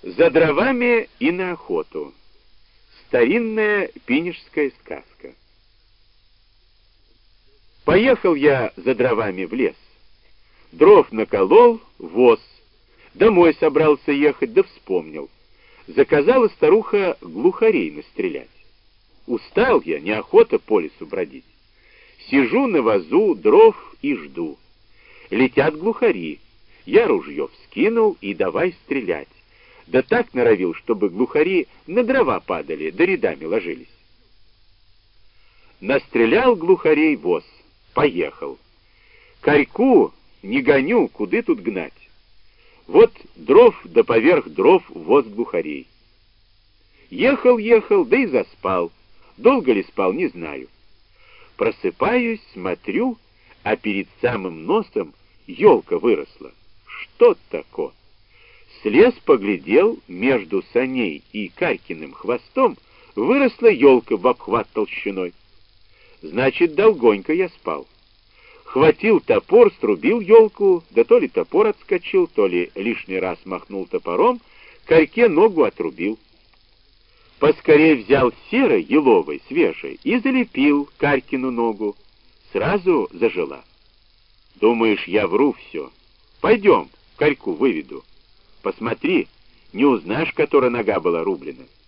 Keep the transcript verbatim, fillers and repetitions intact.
За дровами и на охоту. Старинная пинежская сказка. Поехал я за дровами в лес. Дров наколол, воз. Домой собрался ехать, да вспомнил. Заказала старуха глухарей настрелять. Устал я, неохота по лесу бродить. Сижу на возу дров и жду. Летят глухари. Я ружье вскинул и давай стрелять. Да так норовил, чтобы глухари на дрова падали, да рядами ложились. Настрелял глухарей воз. Поехал. Корьку не гоню, куды тут гнать. Вот дров да поверх дров воз глухарей. Ехал, ехал, да и заспал. Долго ли спал, не знаю. Просыпаюсь, смотрю, а перед самым носом елка выросла. Что такое? Слез поглядел, между саней и Карькиным хвостом выросла елка в обхват толщиной. Значит, долгонько я спал. Хватил топор, срубил елку, да то ли топор отскочил, то ли лишний раз махнул топором, Карьке ногу отрубил. Поскорей взял серой, еловой, свежей, и залепил Карькину ногу. Сразу зажила. Думаешь, я вру все? Пойдем, Карьку выведу. Посмотри, не узнаешь, которая нога была рублена.